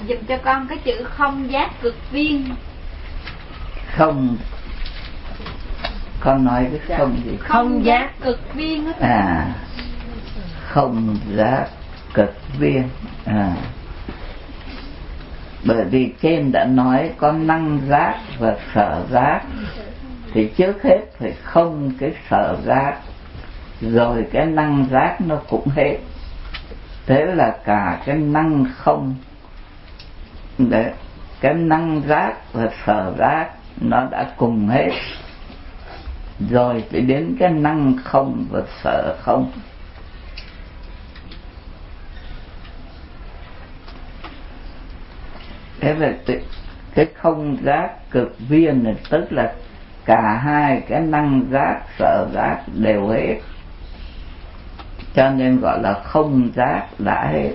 dùm cho con cái chữ không giác cực viên. Không, con nói cái không gì? Không giác cực viên. Không giác cực viên. Bởi vì trên đã nói có năng giác và sở giác, thì trước hết phải không cái sở giác, rồi cái năng giác nó cũng hết. Thế là cả cái năng không đấy, cái năng giác và sở giác nó đã cùng hết, rồi phải đến cái năng không và sở không. Thế là cái không giác cực viên này tức là cả hai cái năng giác sở giác đều hết, cho nên gọi là không giác đã hết.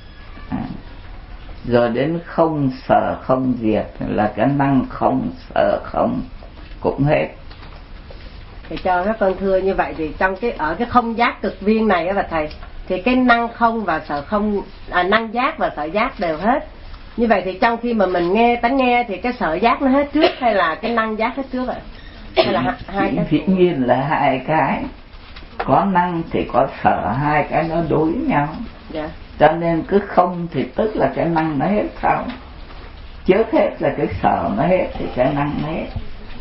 Rồi đến không sở không diệt là cái năng không sở không cũng hết. Thì cho các con thưa như vậy thì trong ở cái không giác cực viên này á bà thầy, thì cái năng không và sở không, năng giác và sở giác đều hết. Như vậy thì trong khi mà mình nghe tánh nghe thì cái sở giác nó hết trước hay là cái năng giác hết trước ạ? Hay là hai cái? Dĩ nhiên là hai cái, có năng thì có sở, hai cái nó đối nhau. Dạ. Cho nên cứ không thì tức là cái năng nó hết sau, trước hết là cái sở nó hết thì cái năng nó hết.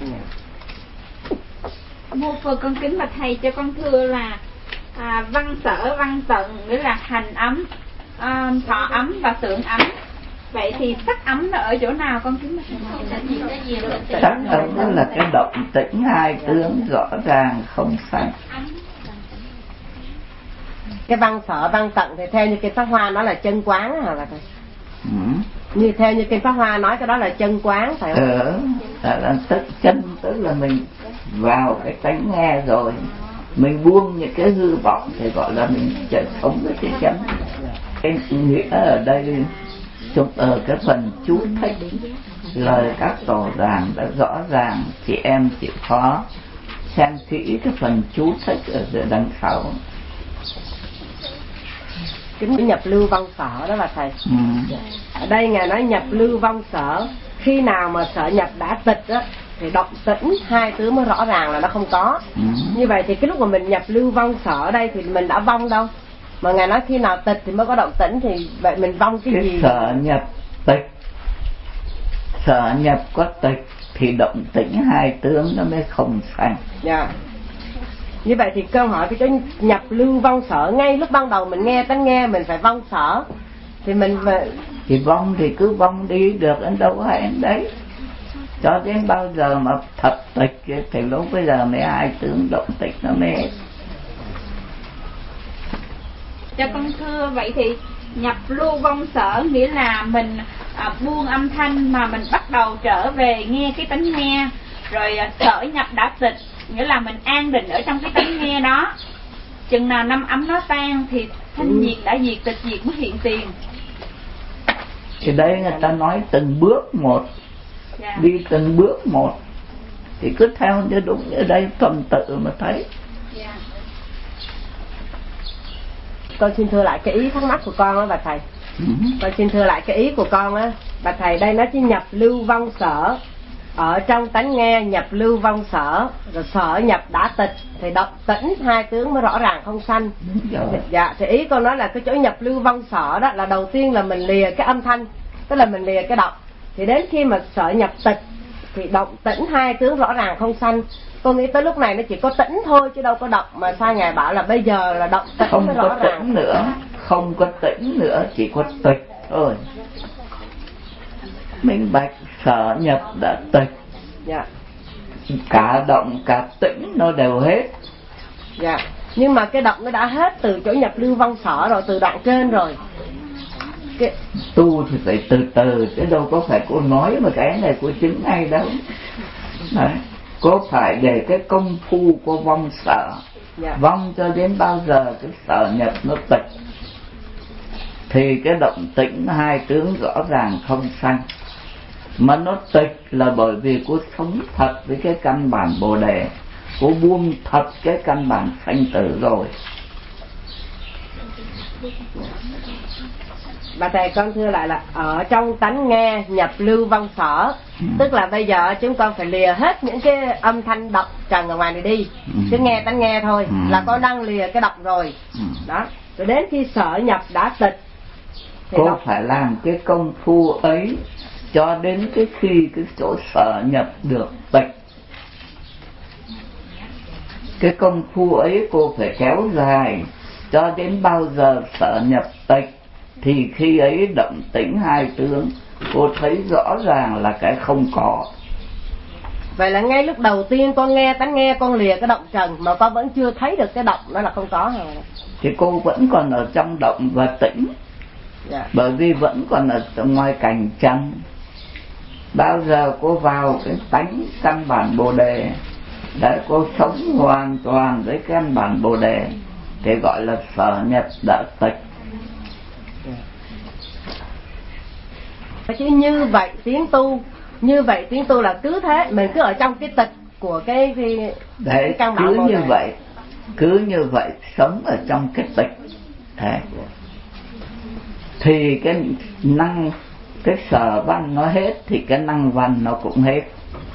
Mô Phật con kính bạch thầy, cho con thưa là văn sở văn tận nghĩa là hành ấm, thọ ấm và tưởng ấm. Vậy thì sắc ấm nó ở chỗ nào con kính bạch thầy? Sắc ấm đó là cái động tĩnh hai tướng rõ ràng không sanh. Cái văn sở văn tận thì theo như cái Pháp Hoa nói là chân quán hả bà thầy? Như theo như kinh Pháp Hoa nói cái đó là chân quán phải không? Là chân tức là mình vào cái tánh nghe rồi, mình buông những cái hư vọng thì gọi là mình chạy sống với cái chân. Cái nghĩa ở đây ở cái phần chú thích lời các tổ giảng đã rõ ràng, chị em chịu khó xem kỹ cái phần chú thích ở đằng sau. Kính nhập lưu vong sở đó bà thầy. Ở đây ngài nói nhập lưu vong sở, khi nào mà sở nhập đã tịch á thì động tĩnh hai tướng mới rõ ràng là nó không có. Như vậy thì cái lúc mà mình nhập lưu vong sở ở đây thì mình đã vong đâu, mà ngài nói khi nào tịch thì mới có động tĩnh, thì vậy mình vong cái gì? Sở nhập tịch, sở nhập có tịch thì động tĩnh hai tướng nó mới không sanh. Dạ. Như vậy thì câu hỏi cái chỗ nhập lưu vong sở, ngay lúc ban đầu mình nghe tánh nghe mình phải vong sở, thì mình thì vong thì cứ vong đi được, đến đâu hay đến đấy, cho đến bao giờ mà thật tịch thì lúc bây giờ mới hai tướng động tịch nó mới hết. Cho con thưa vậy thì nhập lưu vong sở nghĩa là mình buông âm thanh mà mình bắt đầu trở về nghe cái tánh nghe, rồi sở nhập đã tịch nghĩa là mình an định ở trong cái tánh nghe đó, chừng nào năm ấm nó tan thì thanh nhiệt đã diệt, tịch diệt mới hiện tiền. Thì đây người ta nói từng bước một, đi từng bước một, thì cứ theo như đúng như đây tuần tự mà thấy. Con xin thưa lại cái ý thắc mắc của con á bà thầy. Con xin thưa lại cái ý của con á bà thầy, đây nó chỉ nhập lưu vong sở, ở trong tánh nghe nhập lưu vong sở, rồi sở nhập đã tịch thì động tĩnh hai tướng mới rõ ràng không sanh. Dạ, thì ý con nói là cái chỗ nhập lưu vong sở đó là đầu tiên là mình lìa cái âm thanh, tức là mình lìa cái động, thì đến khi mà sở nhập tịch thì động tĩnh hai tướng rõ ràng không sanh. Con nghĩ tới lúc này nó chỉ có tĩnh thôi chứ đâu có động, mà sao ngài bảo là bây giờ là động tĩnh không mới có rõ tĩnh ràng nữa, không có tĩnh nữa, chỉ có tịch thôi. Minh bạch sở nhập đã tịch. Dạ. Cả động cả tĩnh nó đều hết. Dạ. Nhưng mà cái động nó đã hết từ chỗ nhập lưu vong sở rồi, từ đoạn trên rồi. Tu thì phải từ từ, chứ đâu có phải cô nói mà cái này cô chứng ngay đâu. Đấy. Cô phải để cái công phu của vong sở. Vong cho đến bao giờ cái sở nhập nó tịch thì cái động tĩnh hai tướng rõ ràng không sanh. Mà nó tịch là bởi vì cô sống thật với cái căn bản Bồ Đề, cô buông thật cái căn bản sanh tử rồi. Bà thầy con thưa lại là ở trong tánh nghe nhập lưu vong sở. Tức là bây giờ chúng con phải lìa hết những cái âm thanh độc trần ở ngoài này đi, cứ nghe tánh nghe thôi là con đang lìa cái độc rồi. Đó, rồi đến khi sở nhập đã tịch thì cô phải làm cái công phu ấy cho đến cái khi cái chỗ sở nhập được tịch. Cái công phu ấy cô phải kéo dài cho đến bao giờ sở nhập tịch, thì khi ấy động tĩnh hai tướng cô thấy rõ ràng là cái không có. Vậy là ngay lúc đầu tiên con nghe tánh nghe, con lìa cái động trần mà con vẫn chưa thấy được cái động đó là không có hả? Thì cô vẫn còn ở trong động và tĩnh. Bởi vì vẫn còn ở ngoài cảnh trần. Bao giờ cô vào cái tánh căn bản Bồ Đề để cô sống hoàn toàn với căn bản Bồ Đề thì gọi là sở nhập đã tịch. Chứ như vậy tiếng tu là cứ thế, mình cứ ở trong cái tịch của cái căn bản Bồ Đề. Cứ như vậy sống ở trong cái tịch. Thế thì cái năng, cái sở văn nó hết thì cái năng văn nó cũng hết.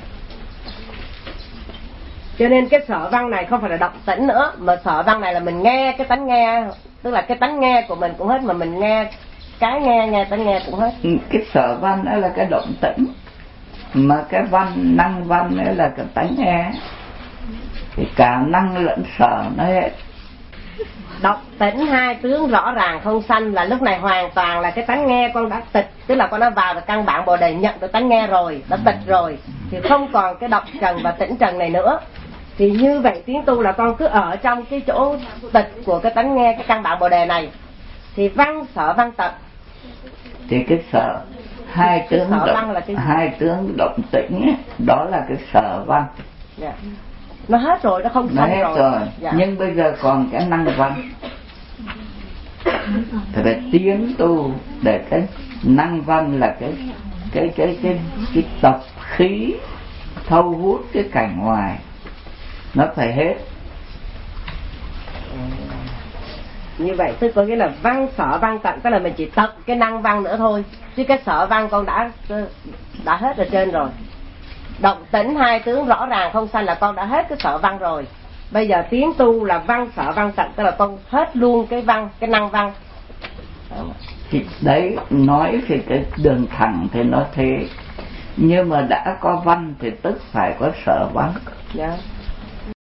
Cho nên cái sở văn này không phải là động tĩnh nữa, mà sở văn này là mình nghe cái tánh nghe, tức là cái tánh nghe của mình cũng hết, mà mình nghe cái nghe tánh nghe cũng hết. Cái sở văn đó là cái động tĩnh, mà cái văn năng văn đó là cái tánh nghe, thì cả năng lẫn sở nó hết. Động tĩnh hai tướng rõ ràng không sanh là lúc này hoàn toàn là cái tánh nghe con đã tịch, tức là con đã vào được căn bản Bồ Đề, nhận được tánh nghe rồi, đã tịch rồi, thì không còn cái động trần và tĩnh trần này nữa. Thì như vậy tiếng tu là con cứ ở trong cái chỗ tịch của cái tánh nghe, cái căn bản Bồ Đề này, thì văn sở văn tật. Thì cái sở hai tướng động tĩnh ấy, đó là cái sở văn. Nó hết rồi, nó không sanh rồi. Nhưng bây giờ còn cái năng văn, thì phải tiến tu để cái năng văn là cái tập khí thâu hút cái cảnh ngoài nó phải hết. Như vậy tức có nghĩa là văn sở văn tận, tức là mình chỉ tập cái năng văn nữa thôi, chứ cái sở văn con đã hết ở trên rồi. Động tĩnh hai tướng rõ ràng không sanh là con đã hết cái sở văn rồi. Bây giờ tiến tu là văn sở văn tận, tức là con hết luôn cái văn, cái năng văn. Thì đấy, nói thì cái đường thẳng thì nó thế, nhưng mà đã có văn thì tức phải có sở văn.